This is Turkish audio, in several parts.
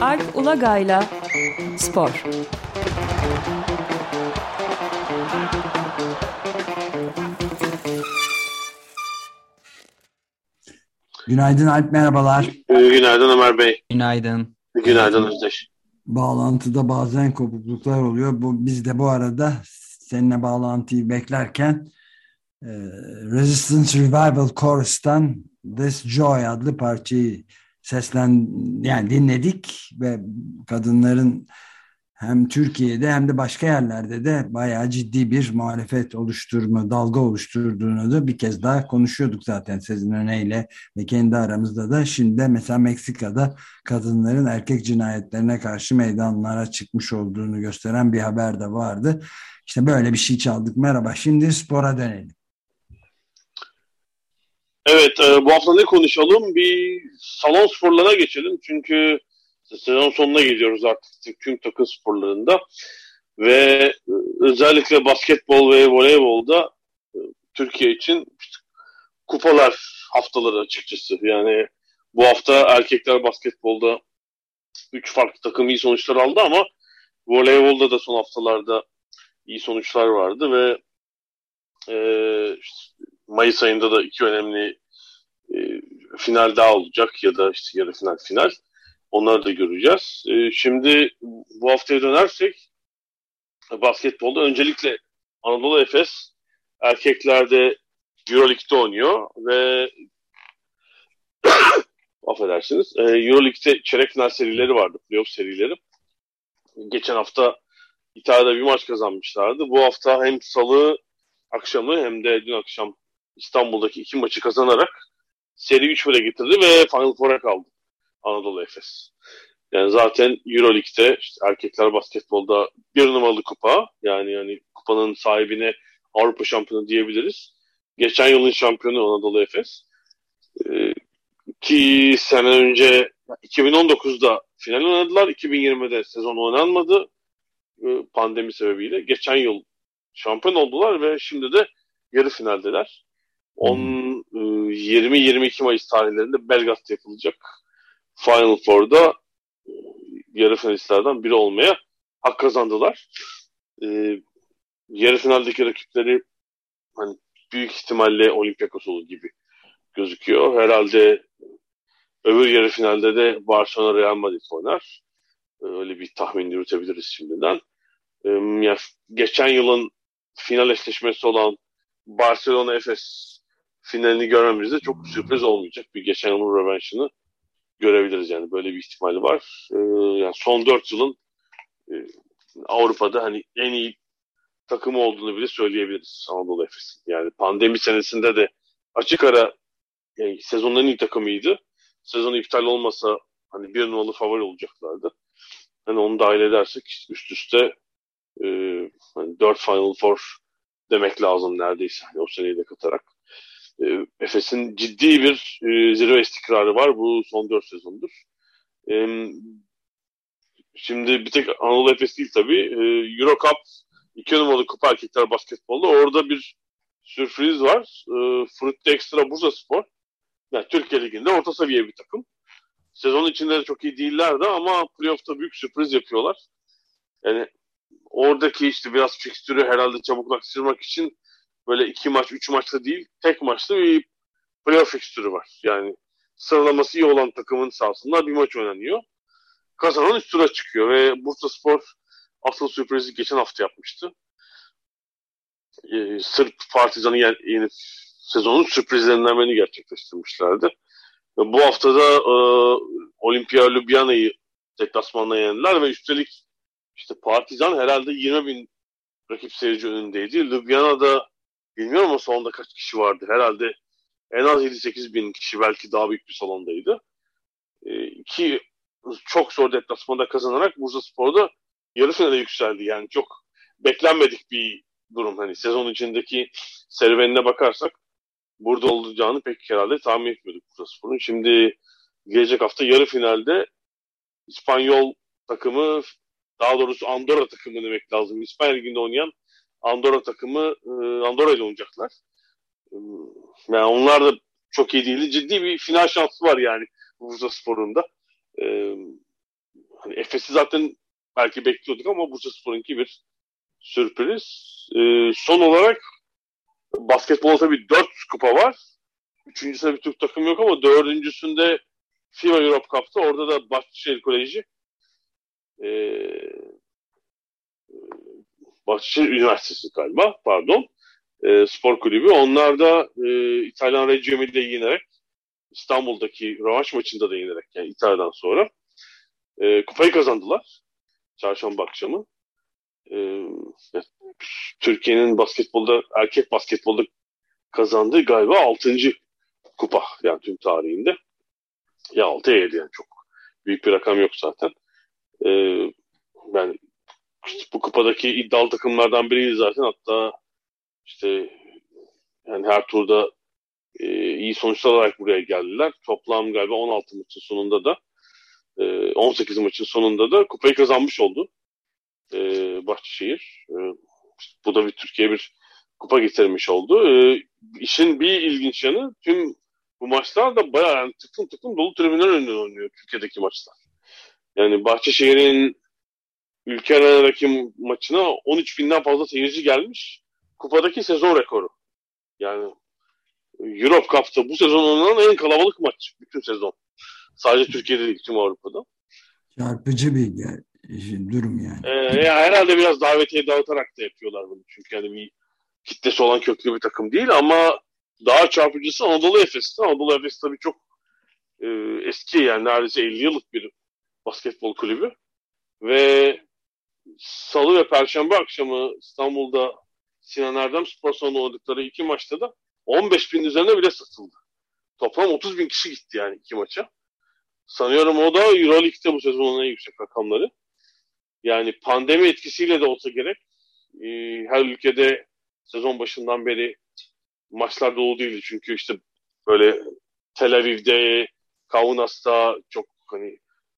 Alp Ulagay'la Spor. Günaydın Alp, merhabalar. Günaydın Ömer Bey. Günaydın. Günaydın Özdeş. Bağlantıda bazen kopukluklar oluyor. Biz de bu arada seninle bağlantıyı beklerken Resistance Revival Chorus'tan This Joy adlı parçayı yani dinledik ve kadınların hem Türkiye'de hem de başka yerlerde de bayağı ciddi bir muhalefet dalga oluşturduğunu da bir kez daha konuşuyorduk zaten Sezin Öne'yle ve kendi aramızda da. Şimdi de mesela Meksika'da kadınların erkek cinayetlerine karşı meydanlara çıkmış olduğunu gösteren bir haber de vardı. İşte böyle bir şey çaldık. Merhaba. Şimdi spora dönelim. Evet, bu hafta ne konuşalım? Bir salon sporlarına geçelim. Çünkü sezon sonuna geliyoruz artık tüm takım sporlarında. Ve özellikle basketbol ve voleybolda Türkiye için işte kupalar haftaları açıkçası. Yani bu hafta erkekler basketbolda 3 farklı takım iyi sonuçlar aldı ama voleybolda da son haftalarda iyi sonuçlar vardı ve işte Mayıs ayında da iki önemli final daha olacak ya da işte yarı final. Onları da göreceğiz. Şimdi bu haftaya dönersek basketbolda öncelikle Anadolu Efes erkeklerde Euroleague'de oynuyor ve affedersiniz. Euroleague'de çeyrek final serileri vardı. Playoff serileri. Geçen hafta İtalya'da bir maç kazanmışlardı. Bu hafta hem salı akşamı hem de dün akşam İstanbul'daki iki maçı kazanarak seri 3-1'e getirdi ve Final Four'a kaldı Anadolu Efes. Yani zaten Euroleague'de işte erkekler basketbolda bir numaralı kupa, yani kupanın sahibine Avrupa şampiyonu diyebiliriz. Geçen yılın şampiyonu Anadolu Efes. 2 sene önce 2019'da final oynadılar. 2020'de sezon oynanmadı pandemi sebebiyle. Geçen yıl şampiyon oldular ve şimdi de yarı finaldeler. 20-22 Mayıs tarihlerinde Belgrad'da yapılacak Final Four'da yarı finalistlerden biri olmaya hak kazandılar. Yarı finaldeki rakipleri hani büyük ihtimalle Olympiakos olur gibi gözüküyor. Herhalde öbür yarı finalde de Barcelona Real Madrid oynar. Öyle bir tahmin yürütebiliriz şimdiden. Yani geçen yılın final eşleşmesi olan Barcelona Efes finalini görmemiz de çok sürpriz olmayacak. Bir geçen yılın rövanşını görebiliriz yani böyle bir ihtimali var. Yani son 4 yılın Avrupa'da hani en iyi takımı olduğunu bile söyleyebiliriz Anadolu Efes'in. Yani pandemi senesinde de açık ara yani sezonun en iyi takımıydı. Sezon iptal olmasa hani bir numaralı favori olacaklardı. Hani onu dahil edersek üst üste hani 4 Final Four demek lazım neredeyse. Yani o seneyi de katarak. Efes'in ciddi bir zirve istikrarı var bu son 4 sezondur. Şimdi bir tek Anadolu Efes değil tabii. Euro Cup 2 numaralı kupa erkekler basketbolda. Orada bir sürpriz var. Frutti Extra Bursaspor. Yani Türkiye Ligi'nde orta seviye bir takım. Sezon içinde de çok iyi değillerdi ama playoff'ta büyük sürpriz yapıyorlar. Yani oradaki işte biraz fikstürü herhalde çabuklaştırmak için böyle 2 maç, 3 maçta değil, tek maçta bir playoff fikstürü var. Yani sıralaması iyi olan takımın sahasında bir maç oynanıyor. Kazanan üst tura çıkıyor ve Bursaspor asıl sürprizi geçen hafta yapmıştı. Sırp Partizan'ı yenip sezonun sürprizlerinden birini gerçekleştirmişlerdi. Ve bu hafta da Olimpia Ljubljana'yı deplasmanla yendiler ve üstelik işte Partizan herhalde 20.000 rakip seyirci önündeydi. Ljubljana'da bilmiyorum ama salonda kaç kişi vardı. Herhalde en az 7-8 bin kişi belki daha büyük bir salondaydı. İki çok zor deplasmanda kazanarak Bursaspor'da yarı finale yükseldi. Yani çok beklenmedik bir durum. Hani sezon içindeki serüvenine bakarsak burada olacağını pek herhalde tahmin etmiyorduk Bursaspor'un. Şimdi gelecek hafta yarı finalde İspanyol takımı, daha doğrusu Andorra takımı demek lazım. İspanya Ligi'nde oynayan Andorra takımı Andorra ile oynayacaklar. Yani onlar da çok iyi değil. Ciddi bir final şansı var yani Bursaspor'un da. hani Efes'i zaten belki bekliyorduk ama Bursaspor'unki bir sürpriz. Son olarak basketbolda tabii 4 kupa var. Üçüncüsünde bir Türk takım yok ama dördüncüsünde FIBA Europe Cup'ta orada da Bahçeşehir Koleji Bahçeşehir Üniversitesi galiba pardon spor kulübü. Onlar da İtalyan Reggio Emilia'yı yenerek İstanbul'daki rövanş maçında da yenerek yani İtalya'dan sonra kupayı kazandılar çarşamba akşamı. Türkiye'nin basketbolda erkek basketbolda kazandığı galiba 6. kupa yani tüm tarihinde. Ya 6'ya 7 yani çok büyük bir rakam yok zaten. Ben işte bu kupadaki iddialı takımlardan biriydi zaten. Hatta işte yani her turda iyi sonuçlar alarak buraya geldiler. Toplam galiba 16 maçın sonunda da 18 maçın sonunda da kupayı kazanmış oldu Bahçeşehir. Bu da bir Türkiye'ye bir kupa getirmiş oldu. İşin bir ilginç yanı tüm bu maçlar da bayağı yani tıklım tıklım dolu tribünler önünde oynuyor Türkiye'deki maçlar. Yani Bahçeşehir'in ülke arenadaki maçına 13 binden fazla seyirci gelmiş. Kupadaki sezon rekoru. Yani Europe Cup'ta bu sezon oynanan en kalabalık maç bütün sezon. Sadece Türkiye'de değil, tüm Avrupa'da. Çarpıcı bir durum yani. Ya herhalde biraz davetiye dağıtarak da yapıyorlar bunu. Çünkü yani bir kitlesi olan köklü bir takım değil ama daha çarpıcısı Anadolu Efes'ti. Anadolu Efes tabii çok eski yani neredeyse 50 yıllık bir basketbol kulübü. Ve Salı ve Perşembe akşamı İstanbul'da Sinan Erdem Spor Salonu'nda oynadıkları 2 maçta da 15 bin üzerine bile satıldı. Toplam 30 bin kişi gitti yani 2 maça. Sanıyorum o da Euroleague'de bu sezonun en yüksek rakamları. Yani pandemi etkisiyle de olsa gerek her ülkede sezon başından beri maçlar dolu değildi. Çünkü işte böyle Tel Aviv'de, Kaunas'ta çok hani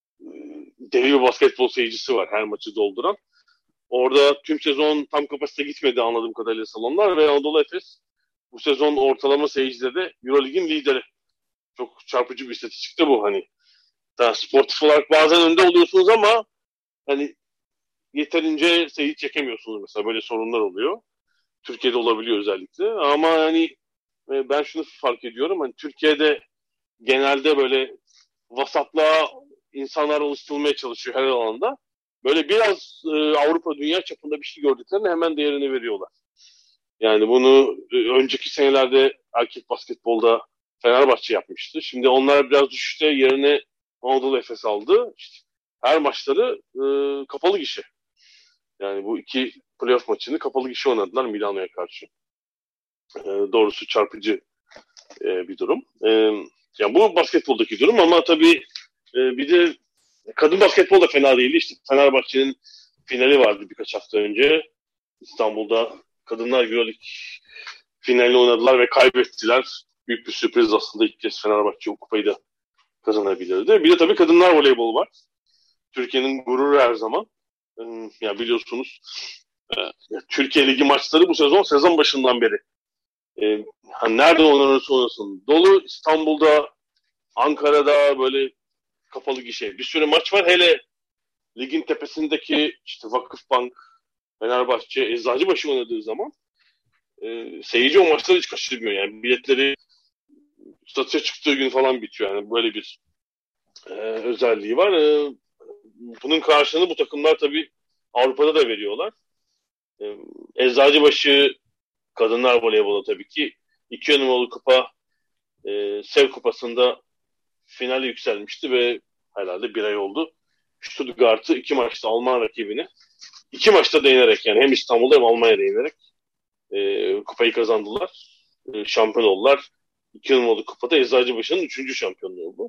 deli bir basketbol seyircisi var her maçı dolduran. Orada tüm sezon tam kapasite gitmedi anladığım kadarıyla salonlar ve Anadolu Efes bu sezon ortalama seyircide de Euroleague'in lideri. Çok çarpıcı bir istatistikte bu hani. Daha sportif olarak bazen önde oluyorsunuz ama hani yeterince seyirci çekemiyorsunuz mesela böyle sorunlar oluyor. Türkiye'de olabiliyor özellikle ama hani ben şunu fark ediyorum hani Türkiye'de genelde böyle vasatlığa insanlar oluşturulmaya çalışıyor her alanda. Böyle biraz Avrupa dünya çapında bir şey gördüklerinde hemen değerini veriyorlar. Yani bunu önceki senelerde erkek basketbolda Fenerbahçe yapmıştı. Şimdi onlar biraz düşüşte yerine Anadolu Efes aldı. İşte her maçları kapalı gişe. Yani bu 2 playoff maçını kapalı gişe oynadılar Milano'ya karşı. Doğrusu çarpıcı bir durum. Yani bu basketboldaki durum ama tabii bir de kadın basketbol da fena değildi. İşte Fenerbahçe'nin finali vardı birkaç hafta önce. İstanbul'da Kadınlar Euroleague finalini oynadılar ve kaybettiler. Büyük bir sürpriz aslında ilk kez Fenerbahçe o kupayı da kazanabilirdi. Bir de tabii kadınlar voleybol var. Türkiye'nin gururu her zaman. Yani biliyorsunuz Türkiye Ligi maçları bu sezon başından beri nerede oynanırsa oynasın. Dolu İstanbul'da, Ankara'da böyle kapalı gişe. Bir sürü maç var. Hele ligin tepesindeki işte Vakıfbank, Fenerbahçe, Eczacıbaşı oynadığı zaman seyirci o maçları hiç kaçırmıyor. Yani biletleri satışa çıktığı gün falan bitiyor. Yani böyle bir özelliği var. Bunun karşılığını bu takımlar tabii Avrupa'da da veriyorlar. Eczacıbaşı kadınlar voleybolu tabii ki 2 numaralı kupa Sev Kupası'nda finale yükselmişti ve herhalde 1 ay oldu. Stuttgart'ı 2 maçta Alman rakibini 2 maçta da yenerek yani hem İstanbul'da hem Almanya'da yenerek kupayı kazandılar. Şampiyon oldular. 2 numaralı kupada Eczacıbaşı'nın 3. şampiyonluğu oldu.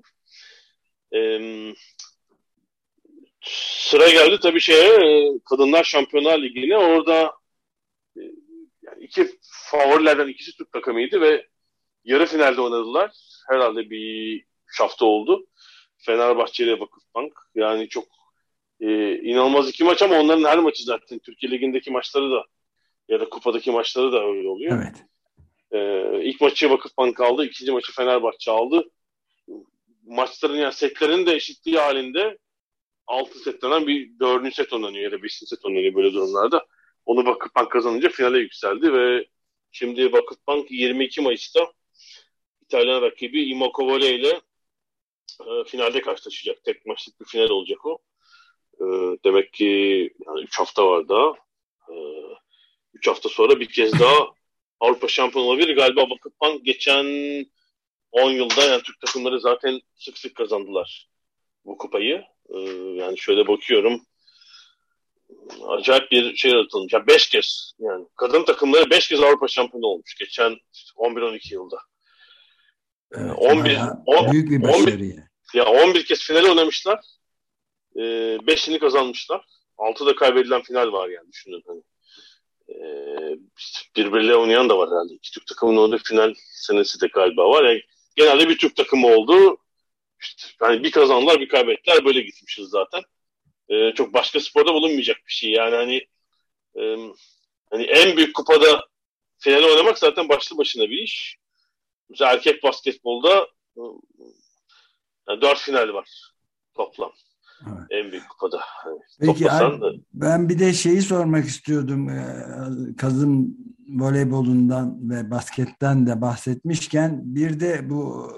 Sıra geldi tabii Kadınlar Şampiyonlar Ligi'ne. Orada yani 2 favorilerden ikisi Türk takımıydı ve yarı finalde oynadılar. Herhalde bir hafta oldu. Fenerbahçe ile Vakıfbank. Yani çok inanılmaz 2 maç ama onların her maçı zaten Türkiye Ligi'ndeki maçları da ya da kupadaki maçları da öyle oluyor. Evet. İlk maçı Vakıfbank aldı. 2. maçı Fenerbahçe aldı. Maçların yani setlerin de eşitliği halinde 6 setlenen bir 4. set oynanıyor ya da 5. set oynanıyor böyle durumlarda. Onu Vakıfbank kazanınca finale yükseldi ve şimdi Vakıfbank 22 Mayıs'ta İtalyan rakibi Immokovale ile finalde karşılaşacak. Tek maçlık bir final olacak o. Demek ki yani 3 hafta var daha. 3 hafta sonra bir kez daha Avrupa şampiyonu olabilir. Galiba Vakıfbank geçen 10 yılda yani Türk takımları zaten sık sık kazandılar bu kupayı. Yani şöyle bakıyorum. Acayip bir şey yaratılmış. Ya 5 kez yani kadın takımları 5 kez Avrupa şampiyonu olmuş geçen 11-12 yılda. Evet, 11 büyük bir başarı. Ya 11 kez final oynamışlar. 5'ini kazanmışlar. 6'da kaybedilen final var yani düşünün hani. Birbirleriyle oynayan da var herhalde. İki Türk takımının olduğu final senesi de galiba var. Yani genelde bir Türk takımı oldu. İşte, yani bir kazandılar bir kaybettiler. Böyle gitmişiz zaten. Çok başka sporda bulunmayacak bir şey. Yani hani en büyük kupada final oynamak zaten başlı başına bir iş. Mesela erkek basketbolda yani 4 final var toplam. Evet. En büyük kupada. Yani peki ben bir de şeyi sormak istiyordum. Kadın voleybolundan ve basketten de bahsetmişken bir de bu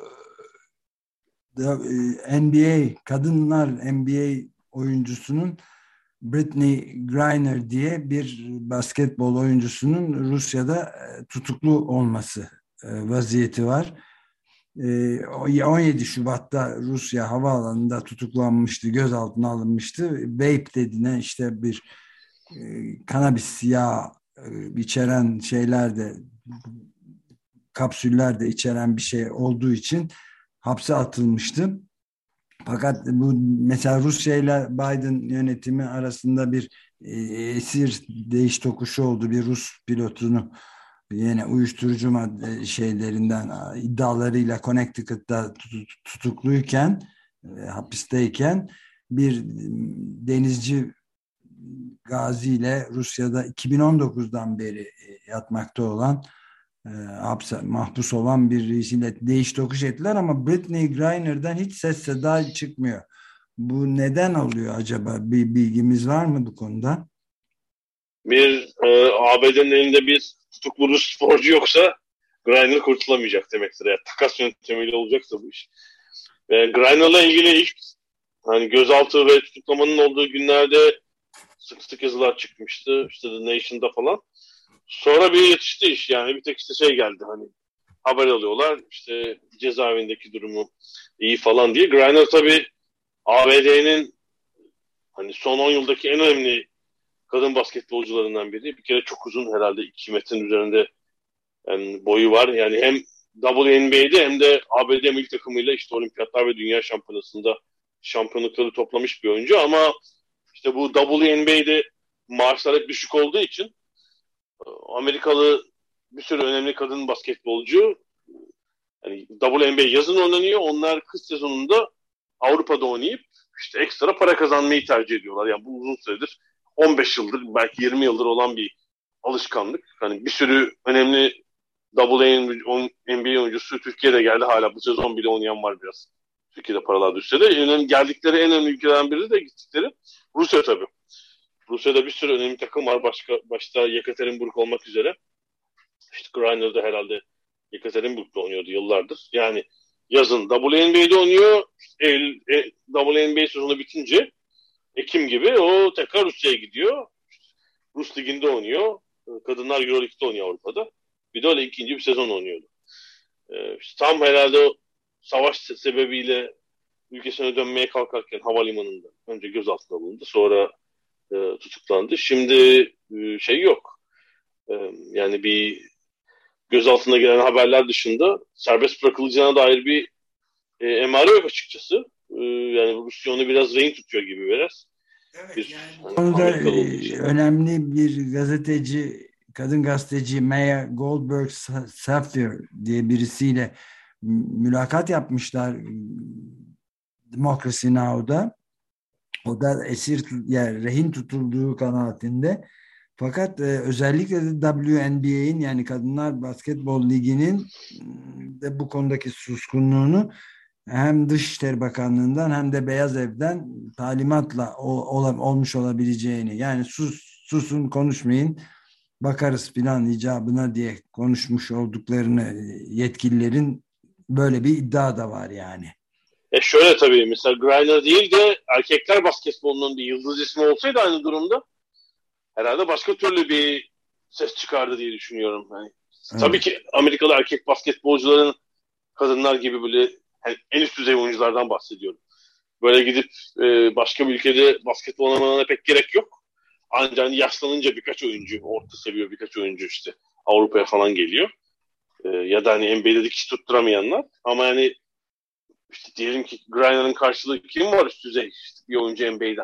NBA, kadınlar NBA oyuncusunun Brittney Griner diye bir basketbol oyuncusunun Rusya'da tutuklu olması vaziyeti var. 17 Şubat'ta Rusya havaalanında tutuklanmıştı, gözaltına alınmıştı. Vape dediğine işte bir kanabis yağı içeren şeyler de kapsüller de içeren bir şey olduğu için hapse atılmıştı. Fakat bu mesela Rusya ile Biden yönetimi arasında bir esir değiş tokuşu oldu. Bir Rus pilotunu yine uyuşturucu madde şeylerinden iddialarıyla Connecticut'ta tutukluyken hapisteyken bir denizci Gazi ile Rusya'da 2019'dan beri yatmakta olan mahpus olan birisiyle değiş tokuş ettiler ama Brittney Griner'dan hiç ses seda çıkmıyor. Bu neden oluyor acaba? Bir bilgimiz var mı bu konuda? ABD'nin elinde bir tutuklu Rus sporcu yoksa Griner kurtulamayacak demektir. Yani takas yöntemiyle olacaksa bu iş. Griner'la ilgili ilk hani gözaltı ve tutuklamanın olduğu günlerde sık sık yazılar çıkmıştı. İşte The Nation'da falan. Sonra bir yetişti iş yani bir tek işte şey geldi hani haber alıyorlar işte cezaevindeki durumu iyi falan diye. Griner tabii ABD'nin hani son 10 yıldaki en önemli kadın basketbolcularından biri. Bir kere çok uzun herhalde 2 metrenin üzerinde yani boyu var. Yani hem WNBA'de hem de ABD milli takımıyla işte olimpiyatlar ve dünya şampiyonasında şampiyonlukları toplamış bir oyuncu ama işte bu WNBA'de maaşlar hep düşük olduğu için Amerikalı bir sürü önemli kadın basketbolcu yani WNBA yazın oynanıyor. Onlar kış sezonunda Avrupa'da oynayıp işte ekstra para kazanmayı tercih ediyorlar. Yani bu uzun süredir 15 yıldır belki 20 yıldır olan bir alışkanlık. Hani bir sürü önemli WNBA oyuncusu Türkiye'de geldi. Hala bu sezon bile oynayan var biraz. Türkiye'de paralar düşse de geldikleri en önemli ülkelerden biri de gittikleri Rusya tabii. Rusya'da bir sürü önemli takım var. Başta Yekaterinburg olmak üzere. İşte Griner'da herhalde Yekaterinburg'da oynuyordu yıllardır. Yani yazın WNBA'de oynuyor. WNBA sezonu bitince Ekim gibi o tekrar Rusya'ya gidiyor. Rus Ligi'nde oynuyor. Kadınlar Euroleague'de oynuyor Avrupa'da. Bir de öyle ikinci bir sezon oynuyordu. İşte tam herhalde savaş sebebiyle ülkesine dönmeye kalkarken havalimanında önce gözaltına alındı. Sonra tutuklandı. Şimdi şey yok. Yani bir gözaltına gelen haberler dışında serbest bırakılacağına dair bir emare yok açıkçası. Yani Rusya onu biraz rehin tutuyor gibi biraz. Evet, yani konuda önemli bir gazeteci, kadın gazeteci Maya Goldberg Safir diye birisiyle mülakat yapmışlar Democracy Now'da. O da yani rehin tutulduğu kanaatinde. Fakat özellikle de WNBA'in yani Kadınlar Basketbol Ligi'nin de bu konudaki suskunluğunu hem Dışişleri Bakanlığı'ndan hem de Beyaz Ev'den talimatla olmuş olabileceğini, yani susun konuşmayın bakarız filan icabına diye konuşmuş olduklarını, yetkililerin böyle bir iddia da var yani. Şöyle tabii, mesela Griner değil de erkekler basketbolunun bir yıldız ismi olsaydı aynı durumda herhalde başka türlü bir ses çıkardı diye düşünüyorum. Yani, tabii Evet. ki Amerikalı erkek basketbolcuların kadınlar gibi böyle, yani en üst düzey oyunculardan bahsediyorum. Böyle gidip başka bir ülkede basketbol oynamalarına pek gerek yok. Ancak hani yaşlanınca birkaç oyuncu, orta seviye birkaç oyuncu işte Avrupa'ya falan geliyor. Ya da hani NBA'de dikiş tutturamayanlar. Ama yani işte diyelim ki Griner'ın karşılığı kim var üst düzey işte bir oyuncu NBA'den?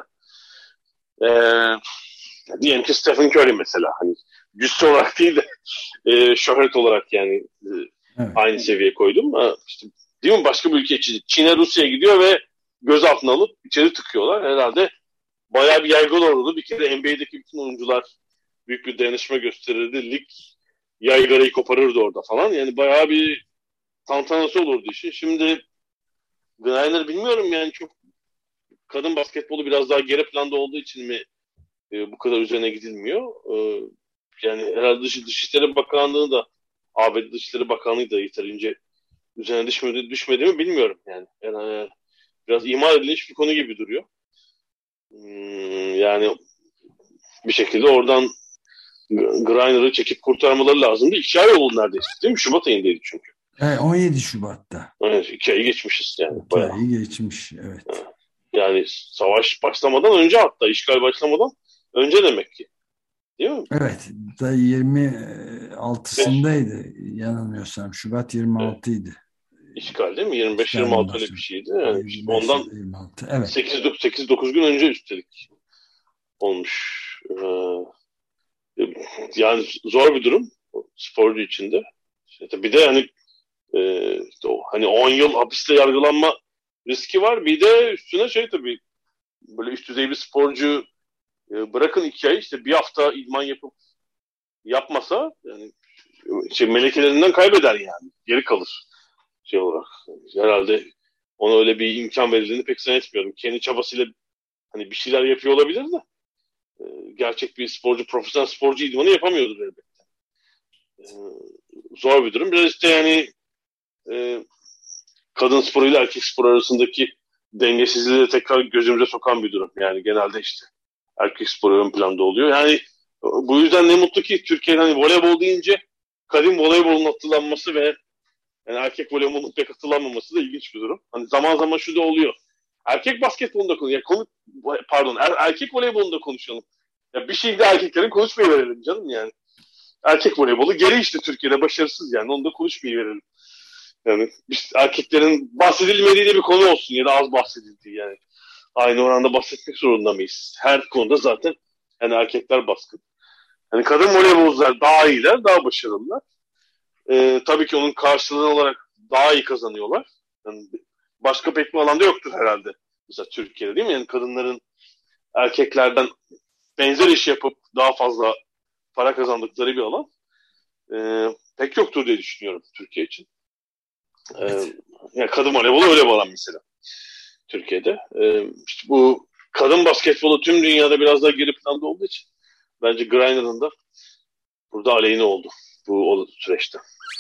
Diyelim ki Stephen Curry mesela. Hani cüsse olarak değil de şöhret olarak yani Evet. aynı seviyeye koydum. İşte, değil mi? Başka bir ülke için Çin'e, Rusya'ya gidiyor ve gözaltına alıp içeri tıkıyorlar. Herhalde bayağı bir yaygın olurdu. Bir kere NBA'deki bütün oyuncular büyük bir dayanışma gösterirdi. Lig yaygarayı koparırdı orada falan. Yani bayağı bir tantanası olurdu işin. Şimdi Griner bilmiyorum yani, çok kadın basketbolu biraz daha geri planda olduğu için mi bu kadar üzerine gidilmiyor? Yani herhalde Dışişleri Bakanlığı da, ABD Dışişleri Bakanlığı da yeterince üzerine düşmedi mi bilmiyorum yani biraz ihmal edilmiş bir konu gibi duruyor. Yani bir şekilde oradan Griner'ı çekip kurtarmaları lazımdı. 2 ay oldu neredeyse, değil mi? Şubat ayındaydı çünkü. Evet, 17 Şubat'ta. Evet, 2 ayı geçmişiz yani 2 bayağı. ayı geçmiş, evet. Yani savaş başlamadan önce, hatta işgal başlamadan önce demek ki. Değil mi? Evet, da 26'sındaydı yanılmıyorsam. Şubat Evet. 26'ydı. İşgal değil mi? 25-26 İşgalin öyle bir başladı. şeydi. Yani işte 25 ya ondan da 26. Evet. 8-9 gün önce üstelik olmuş. Yani zor bir durum sporcu içinde. İşte bir de hani hani 10 yıl hapiste yargılanma riski var. Bir de üstüne şey tabii, böyle üst düzey bir sporcu bırakın 2 ay, işte bir hafta idman yapmasa yani melekelerinden kaybeder yani. Geri kalır şey olarak. Herhalde ona öyle bir imkan verildiğini pek zannetmiyorum. Kendi çabasıyla hani bir şeyler yapıyor olabilir de gerçek bir sporcu, profesyonel sporcu idmanı yapamıyordur elbette. E, Zor bir durum. Biraz işte yani e, kadın sporuyla erkek spor arasındaki dengesizliği de tekrar gözümüze sokan bir durum. Yani genelde işte erkek sporu ön planda oluyor. Yani bu yüzden ne mutlu ki Türkiye'de hani voleybol deyince kadın voleybolun hatırlanması ve yani erkek voleybolun pek hatırlanmaması da ilginç bir durum. Hani zaman zaman şu da oluyor. Erkek basketbolunda konuşalım. Pardon, erkek voleybolunda konuşalım. Ya bir şey de erkeklerin konuşmayı verelim canım yani. Erkek voleybolu geri işte Türkiye'de başarısız yani. Onu da konuşmayı verelim. Yani biz erkeklerin bahsedilmediği de bir konu olsun ya da az bahsedildiği yani. Aynı oranda bahsetmek zorunda mıyız? Her konuda zaten yani erkekler baskın. Yani kadın voleybolcular daha iyiler, daha başarılılar. Tabii ki onun karşılığı olarak daha iyi kazanıyorlar. Yani başka pek bir alanda yoktur herhalde. Mesela Türkiye'de değil mi? Yani kadınların erkeklerden benzer iş yapıp daha fazla para kazandıkları bir alan pek yoktur diye düşünüyorum Türkiye için. Evet. Yani kadın voleybolu öyle bir alan mesela Türkiye'de. İşte bu kadın basketbolu tüm dünyada biraz daha geri planda olduğu için bence Griner'ın da burada aleyhine oldu bu süreçte.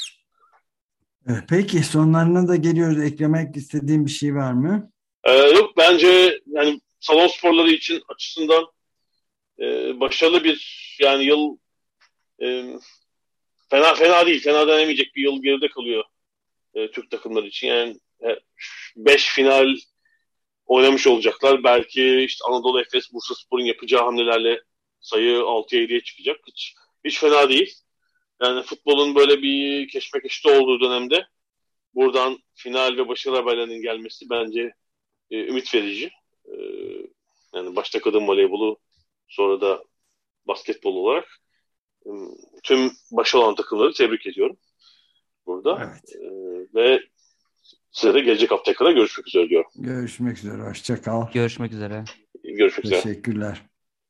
Peki sonlarına da geliyoruz. Eklemek istediğim bir şey var mı? Yok, bence yani salon sporları için açısından başarılı bir yani yıl, e, fena değil. Fena denemeyecek bir yıl geride kalıyor Türk takımları için. Yani 5 final oynamış olacaklar. Belki işte Anadolu Efes, Bursaspor'un yapacağı hamlelerle sayı 6'ya 7'ye çıkacak. Hiç fena değil. Yani futbolun böyle bir keşmekeşte olduğu dönemde buradan final ve başarı haberlerinin gelmesi bence ümit verici. E, Yani başta kadın voleybolu, sonra da basketbol olarak tüm başarılı olan takımları tebrik ediyorum burada. Evet. Ve size de gelecek hafta kadar görüşmek üzere diyorum. Görüşmek üzere. Hoşça kal. Görüşmek üzere. Görüşmek üzere. Teşekkürler.